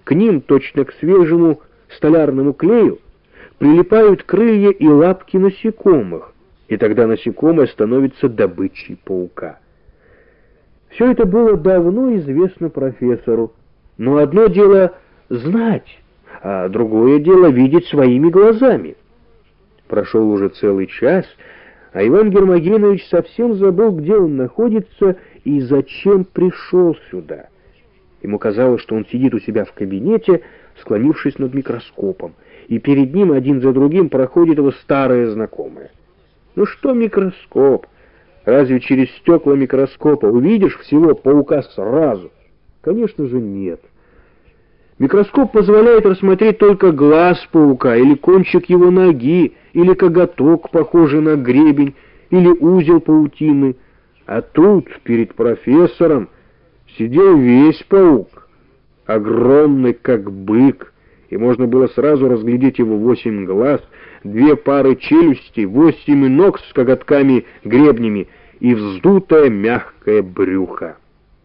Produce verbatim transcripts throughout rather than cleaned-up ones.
К ним, точно к свежему столярному клею, прилипают крылья и лапки насекомых, и тогда насекомое становится добычей паука. Все это было давно известно профессору, но одно дело знать, а другое дело видеть своими глазами. Прошел уже целый час, а Иван Гермогенович совсем забыл, где он находится и зачем пришел сюда. Ему казалось, что он сидит у себя в кабинете, склонившись над микроскопом, и перед ним один за другим проходит его старые знакомые. Ну что микроскоп? Разве через стекла микроскопа увидишь всего паука сразу? Конечно же нет. Микроскоп позволяет рассмотреть только глаз паука, или кончик его ноги, или коготок, похожий на гребень, или узел паутины. А тут, перед профессором, сидел весь паук, огромный, как бык, и можно было сразу разглядеть его восемь глаз, две пары челюстей, восемь ног с коготками-гребнями и вздутое мягкое брюхо.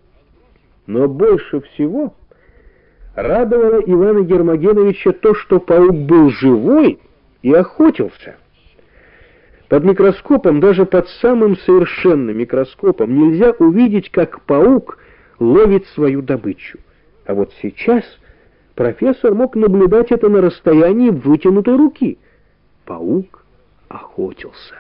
Но больше всего радовало Ивана Гермогеновича то, что паук был живой и охотился. Под микроскопом, даже под самым совершенным микроскопом, нельзя увидеть, как паук ловит свою добычу. А вот сейчас профессор мог наблюдать это на расстоянии вытянутой руки. Паук охотился.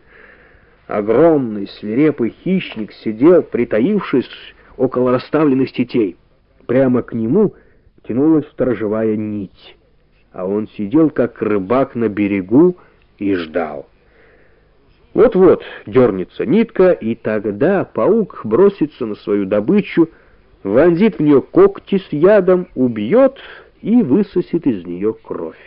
Огромный свирепый хищник сидел, притаившись около расставленных сетей. Прямо к нему тянулась сторожевая нить, а он сидел, как рыбак на берегу, и ждал. Вот-вот дернется нитка, и тогда паук бросится на свою добычу, вонзит в нее когти с ядом, убьет и высосет из нее кровь.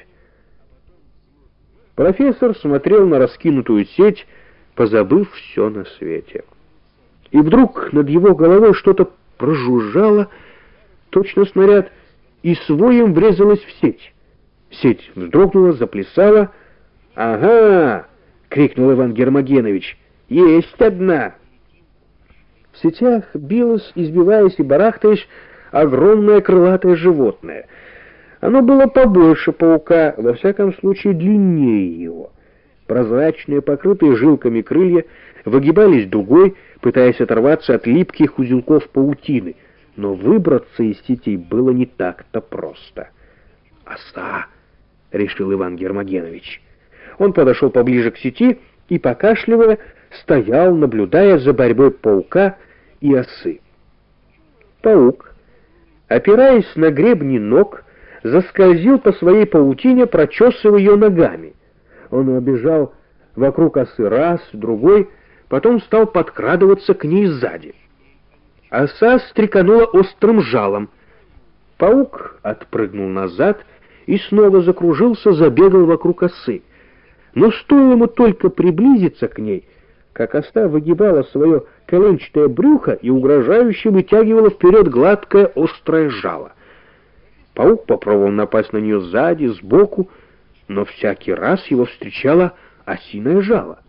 Профессор смотрел на раскинутую сеть, позабыв все на свете. И вдруг над его головой что-то прожужжало, точно снаряд, и своим врезалась в сеть. Сеть вздрогнула, заплясала. «Ага!» — крикнул Иван Гермогенович. «Есть одна!» В сетях билось, избиваясь и барахтаясь, огромное крылатое животное. Оно было побольше паука, во всяком случае длиннее его. Прозрачные, покрытые жилками крылья выгибались дугой, пытаясь оторваться от липких узелков паутины, но выбраться из сетей было не так-то просто. «Оса!» — решил Иван Гермогенович. Он подошел поближе к сети и, покашливая, стоял, наблюдая за борьбой паука и осы. Паук, опираясь на гребни ног, заскользил по своей паутине, прочесывая ее ногами. Он обежал вокруг осы раз, другой, потом стал подкрадываться к ней сзади. Оса стреканула острым жалом. Паук отпрыгнул назад и снова закружился, забегал вокруг осы. Но стоило ему только приблизиться к ней, как оса выгибала свое коленчатое брюхо и угрожающе вытягивала вперед гладкое острое жало. Паук попробовал напасть на нее сзади, сбоку, но всякий раз его встречало осиное жало.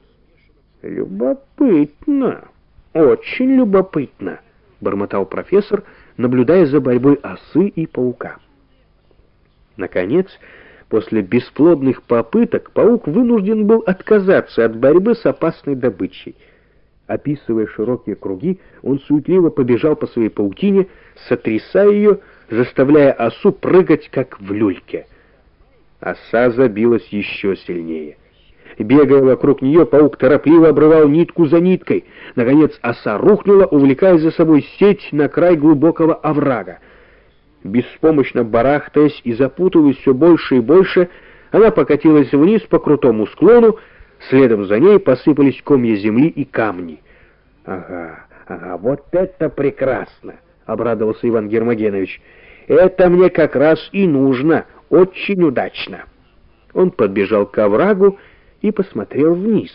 «Любопытно, очень любопытно», — бормотал профессор, наблюдая за борьбой осы и паука. Наконец, после бесплодных попыток, паук вынужден был отказаться от борьбы с опасной добычей. Описывая широкие круги, он суетливо побежал по своей паутине, сотрясая ее, заставляя осу прыгать, как в люльке. Оса забилась еще сильнее. Бегая вокруг нее, паук торопливо обрывал нитку за ниткой. Наконец оса рухнула, увлекая за собой сеть на край глубокого оврага. Беспомощно барахтаясь и запутываясь все больше и больше, она покатилась вниз по крутому склону, следом за ней посыпались комья земли и камни. «Ага, ага, вот это прекрасно!» — обрадовался Иван Гермогенович. «Это мне как раз и нужно, очень удачно!» Он подбежал к оврагу и посмотрел вниз.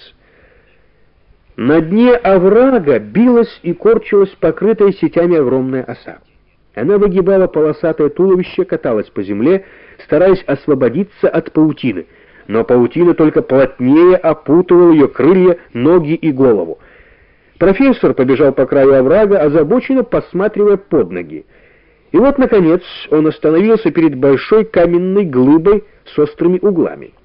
На дне оврага билась и корчилась покрытая сетями огромная оса. Она выгибала полосатое туловище, каталась по земле, стараясь освободиться от паутины, но паутина только плотнее опутывала ее крылья, ноги и голову. Профессор побежал по краю оврага, озабоченно посматривая под ноги. И вот, наконец, он остановился перед большой каменной глыбой с острыми углами.